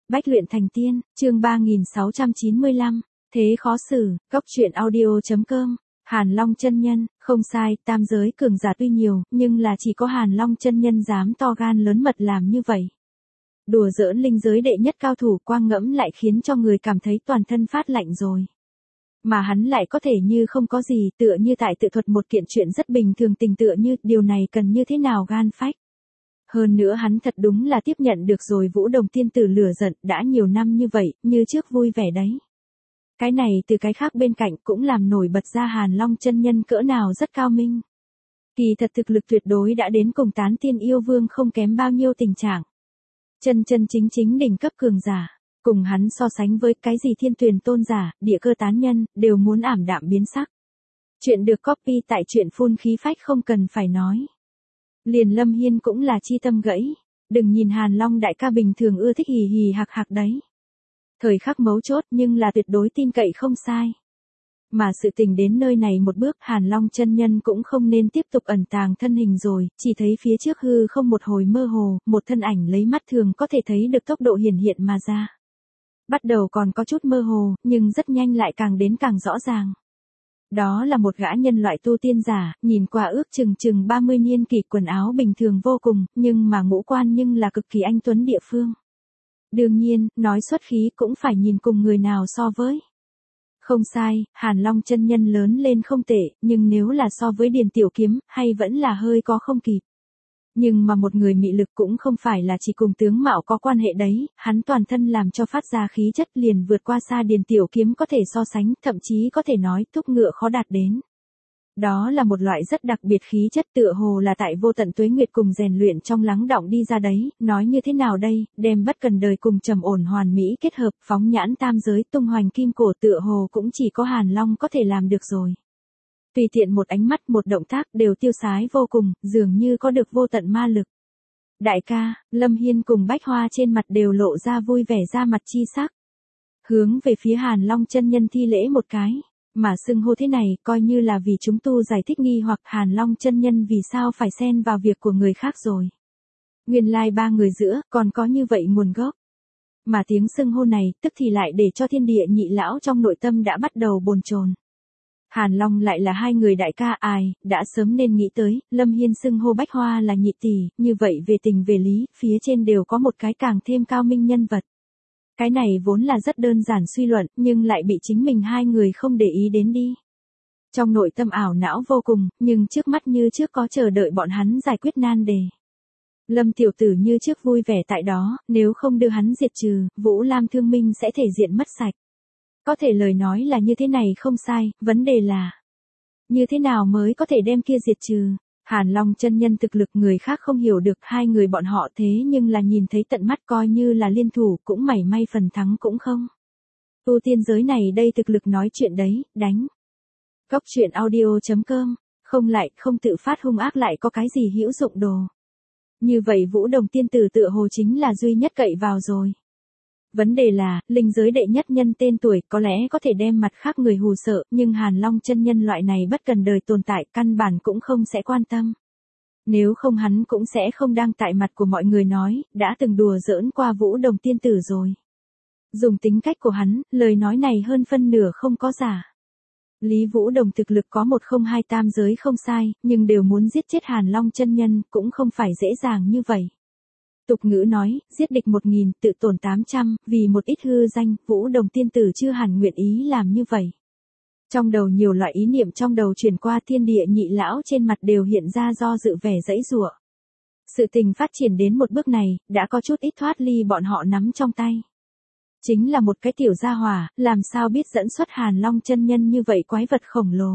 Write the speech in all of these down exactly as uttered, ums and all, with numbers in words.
Bách luyện thành tiên, chương ba nghìn sáu trăm chín mươi lăm, thế khó xử, góc truyện audio.com, Hàn Long chân nhân, không sai, tam giới cường giả tuy nhiều, nhưng là chỉ có Hàn Long chân nhân dám to gan lớn mật làm như vậy. Đùa giỡn linh giới đệ nhất cao thủ quang ngẫm lại khiến cho người cảm thấy toàn thân phát lạnh rồi. Mà hắn lại có thể như không có gì, tựa như tại tự thuật một kiện chuyện rất bình thường, tình tựa như, điều này cần như thế nào gan phách. Hơn nữa hắn thật đúng là tiếp nhận được rồi Vũ Đồng tiên tử lửa giận, đã nhiều năm như vậy, như trước vui vẻ đấy. Cái này từ cái khác bên cạnh cũng làm nổi bật ra Hàn Long chân nhân cỡ nào rất cao minh. Kỳ thật thực lực tuyệt đối đã đến cùng Tán Tiên Yêu Vương không kém bao nhiêu tình trạng. Chân chân chính chính đỉnh cấp cường giả, cùng hắn so sánh với cái gì Thiên Tuyền tôn giả, Địa Cơ tán nhân, đều muốn ảm đạm biến sắc. Chuyện được copy tại truyện phun khí phách không cần phải nói. Liền Lâm Hiên cũng là chi tâm gãy, đừng nhìn Hàn Long đại ca bình thường ưa thích hì hì hạc hạc đấy. Thời khắc mấu chốt nhưng là tuyệt đối tin cậy không sai. Mà sự tình đến nơi này một bước, Hàn Long chân nhân cũng không nên tiếp tục ẩn tàng thân hình rồi, chỉ thấy phía trước hư không một hồi mơ hồ, một thân ảnh lấy mắt thường có thể thấy được tốc độ hiển hiện mà ra. Bắt đầu còn có chút mơ hồ, nhưng rất nhanh lại càng đến càng rõ ràng. Đó là một gã nhân loại tu tiên giả, nhìn qua ước chừng chừng ba mươi niên kỷ, quần áo bình thường vô cùng, nhưng mà ngũ quan nhưng là cực kỳ anh tuấn địa phương. Đương nhiên, nói xuất khí cũng phải nhìn cùng người nào so với. Không sai, Hàn Long chân nhân lớn lên không tệ, nhưng nếu là so với Điền Tiểu Kiếm, hay vẫn là hơi có không kịp. Nhưng mà một người mị lực cũng không phải là chỉ cùng tướng mạo có quan hệ đấy, hắn toàn thân làm cho phát ra khí chất liền vượt qua xa Điền Tiểu Kiếm có thể so sánh, thậm chí có thể nói thúc ngựa khó đạt đến. Đó là một loại rất đặc biệt khí chất, tựa hồ là tại vô tận tuế nguyệt cùng rèn luyện trong lắng đọng đi ra đấy, nói như thế nào đây, đem bất cần đời cùng trầm ổn hoàn mỹ kết hợp, phóng nhãn tam giới tung hoành kim cổ, tựa hồ cũng chỉ có Hàn Long có thể làm được rồi. Tùy tiện một ánh mắt, một động tác đều tiêu sái vô cùng, dường như có được vô tận ma lực. Đại ca, Lâm Hiên cùng Bách Hoa trên mặt đều lộ ra vui vẻ ra mặt chi sắc. Hướng về phía Hàn Long chân nhân thi lễ một cái, mà xưng hô thế này coi như là vì chúng tu giải thích nghi hoặc Hàn Long chân nhân vì sao phải xen vào việc của người khác rồi. Nguyên lai like ba người giữa còn có như vậy nguồn gốc. Mà tiếng xưng hô này tức thì lại để cho thiên địa nhị lão trong nội tâm đã bắt đầu bồn chồn. Hàn Long lại là hai người đại ca, ai, đã sớm nên nghĩ tới, Lâm Hiên xưng hô Bách Hoa là nhị tỷ, như vậy về tình về lý, phía trên đều có một cái càng thêm cao minh nhân vật. Cái này vốn là rất đơn giản suy luận, nhưng lại bị chính mình hai người không để ý đến đi. Trong nội tâm ảo não vô cùng, nhưng trước mắt như trước có chờ đợi bọn hắn giải quyết nan đề. Lâm tiểu tử như trước vui vẻ tại đó, nếu không đưa hắn diệt trừ, Vũ Lam Thương Minh sẽ thể diện mất sạch. Có thể lời nói là như thế này không sai, vấn đề là như thế nào mới có thể đem kia diệt trừ. Hàn Long chân nhân thực lực người khác không hiểu được, hai người bọn họ thế nhưng là nhìn thấy tận mắt, coi như là liên thủ cũng mảy may phần thắng cũng không. Tu tiên giới này đây thực lực nói chuyện đấy, đánh. Góc truyện audio.com, không lại, không tự phát hung ác lại có cái gì hữu dụng đồ. Như vậy Vũ Đồng tiên tử tựa hồ chính là duy nhất cậy vào rồi. Vấn đề là, linh giới đệ nhất nhân tên tuổi có lẽ có thể đem mặt khác người hù sợ, nhưng Hàn Long chân nhân loại này bất cần đời tồn tại căn bản cũng không sẽ quan tâm. Nếu không hắn cũng sẽ không đang tại mặt của mọi người nói, đã từng đùa giỡn qua Vũ Đồng tiên tử rồi. Dùng tính cách của hắn, lời nói này hơn phân nửa không có giả. Lý Vũ Đồng thực lực có một không hai tam giới không sai, nhưng đều muốn giết chết Hàn Long chân nhân cũng không phải dễ dàng như vậy. Tục ngữ nói, giết địch một nghìn, tự tổn tám trăm, vì một ít hư danh, Vũ Đồng tiên tử chưa hẳn nguyện ý làm như vậy. Trong đầu nhiều loại ý niệm trong đầu chuyển qua, thiên địa nhị lão trên mặt đều hiện ra do dự vẻ dãy giụa. Sự tình phát triển đến một bước này, đã có chút ít thoát ly bọn họ nắm trong tay. Chính là một cái tiểu gia hỏa, làm sao biết dẫn xuất Hàn Long chân nhân như vậy quái vật khổng lồ.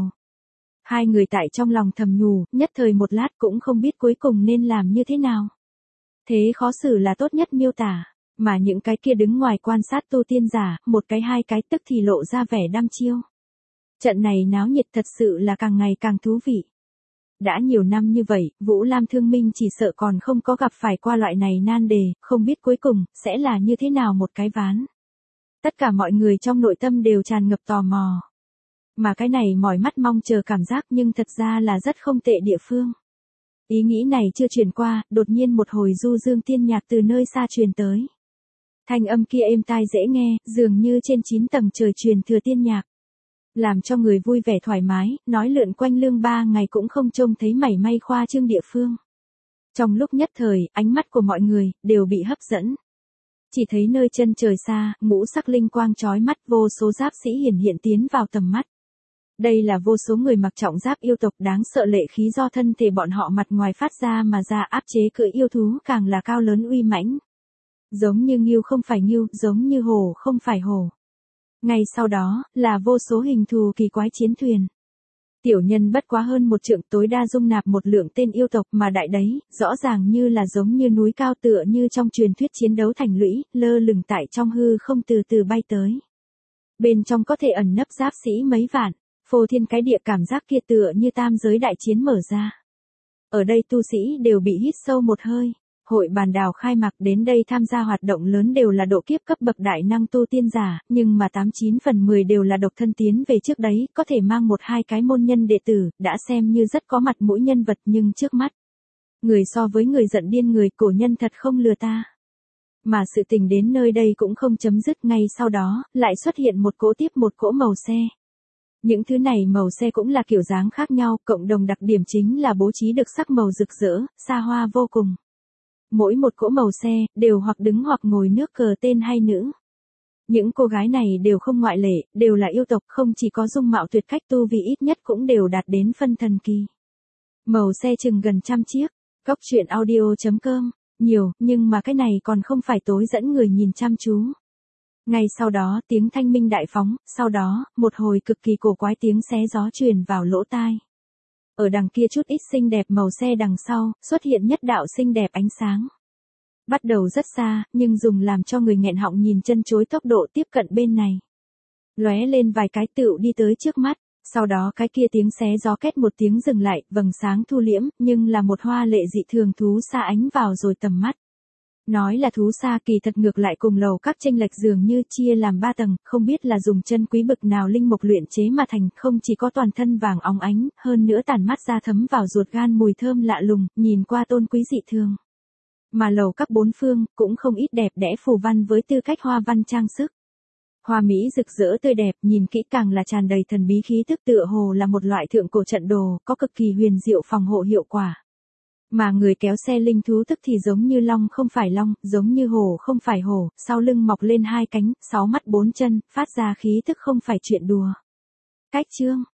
Hai người tại trong lòng thầm nhủ, nhất thời một lát cũng không biết cuối cùng nên làm như thế nào. Thế khó xử là tốt nhất miêu tả, mà những cái kia đứng ngoài quan sát tu tiên giả, một cái hai cái tức thì lộ ra vẻ đăm chiêu. Trận này náo nhiệt thật sự là càng ngày càng thú vị. Đã nhiều năm như vậy, Vũ Lam Thương Minh chỉ sợ còn không có gặp phải qua loại này nan đề, không biết cuối cùng, sẽ là như thế nào một cái ván. Tất cả mọi người trong nội tâm đều tràn ngập tò mò. Mà cái này mỏi mắt mong chờ cảm giác nhưng thật ra là rất không tệ địa phương. Ý nghĩ này chưa truyền qua, đột nhiên một hồi du dương tiên nhạc từ nơi xa truyền tới. Thanh âm kia êm tai dễ nghe, dường như trên chín tầng trời truyền thừa tiên nhạc. Làm cho người vui vẻ thoải mái, nói lượn quanh lương ba ngày cũng không trông thấy mảy may khoa trương địa phương. Trong lúc nhất thời, ánh mắt của mọi người, đều bị hấp dẫn. Chỉ thấy nơi chân trời xa, ngũ sắc linh quang chói mắt, vô số giáp sĩ hiển hiện tiến vào tầm mắt. Đây là vô số người mặc trọng giáp yêu tộc đáng sợ, lệ khí do thân thể bọn họ mặt ngoài phát ra mà ra, áp chế cưỡi yêu thú càng là cao lớn uy mãnh. Giống như ngưu không phải ngưu, giống như hổ không phải hổ. Ngay sau đó, là vô số hình thù kỳ quái chiến thuyền. Tiểu nhân bất quá hơn một trượng, tối đa dung nạp một lượng tên yêu tộc, mà đại đấy, rõ ràng như là giống như núi cao, tựa như trong truyền thuyết chiến đấu thành lũy, lơ lửng tại trong hư không từ từ bay tới. Bên trong có thể ẩn nấp giáp sĩ mấy vạn, phô thiên cái địa, cảm giác kia tựa như tam giới đại chiến mở ra. Ở đây tu sĩ đều bị hít sâu một hơi. Hội bàn đào khai mạc, đến đây tham gia hoạt động lớn đều là độ kiếp cấp bậc đại năng tu tiên giả, nhưng mà tám chín phần mười đều là độc thân tiến về trước đấy, có thể mang một hai cái môn nhân đệ tử, đã xem như rất có mặt mũi nhân vật, nhưng trước mắt. Người so với người giận điên người, cổ nhân thật không lừa ta. Mà sự tình đến nơi đây cũng không chấm dứt, ngay sau đó, lại xuất hiện một cỗ tiếp một cỗ màu xe. Những thứ này màu xe cũng là kiểu dáng khác nhau, cộng đồng đặc điểm chính là bố trí được sắc màu rực rỡ, xa hoa vô cùng. Mỗi một cỗ màu xe, đều hoặc đứng hoặc ngồi nước cờ tên hay nữ. Những cô gái này đều không ngoại lệ, đều là yêu tộc, không chỉ có dung mạo tuyệt cách, tu vi ít nhất cũng đều đạt đến phân thần kỳ. Màu xe chừng gần trăm chiếc, góc truyện audio chấm com, nhiều, nhưng mà cái này còn không phải tối dẫn người nhìn chăm chú. Ngay sau đó tiếng thanh minh đại phóng, sau đó, một hồi cực kỳ cổ quái tiếng xé gió truyền vào lỗ tai. Ở đằng kia chút ít xinh đẹp màu xe đằng sau, xuất hiện nhất đạo xinh đẹp ánh sáng. Bắt đầu rất xa, nhưng dùng làm cho người nghẹn họng nhìn chân chối tốc độ tiếp cận bên này. Lóe lên vài cái tựu đi tới trước mắt, sau đó cái kia tiếng xé gió két một tiếng dừng lại, vầng sáng thu liễm, nhưng là một hoa lệ dị thường thú sa ánh vào rồi tầm mắt. Nói là thú sa, kỳ thật ngược lại cùng lầu các chênh lệch dường như chia làm ba tầng, không biết là dùng chân quý bực nào linh mục luyện chế mà thành, không chỉ có toàn thân vàng óng ánh, hơn nữa tản mát ra thấm vào ruột gan mùi thơm lạ lùng, nhìn qua tôn quý dị thường. Mà lầu các bốn phương, cũng không ít đẹp đẽ phù văn với tư cách hoa văn trang sức. Hoa mỹ rực rỡ tươi đẹp, nhìn kỹ càng là tràn đầy thần bí khí tức, tựa hồ là một loại thượng cổ trận đồ, có cực kỳ huyền diệu phòng hộ hiệu quả. Mà người kéo xe linh thú tức thì giống như long không phải long, giống như hổ không phải hổ, sau lưng mọc lên hai cánh, sáu mắt bốn chân, phát ra khí tức không phải chuyện đùa. Cách chương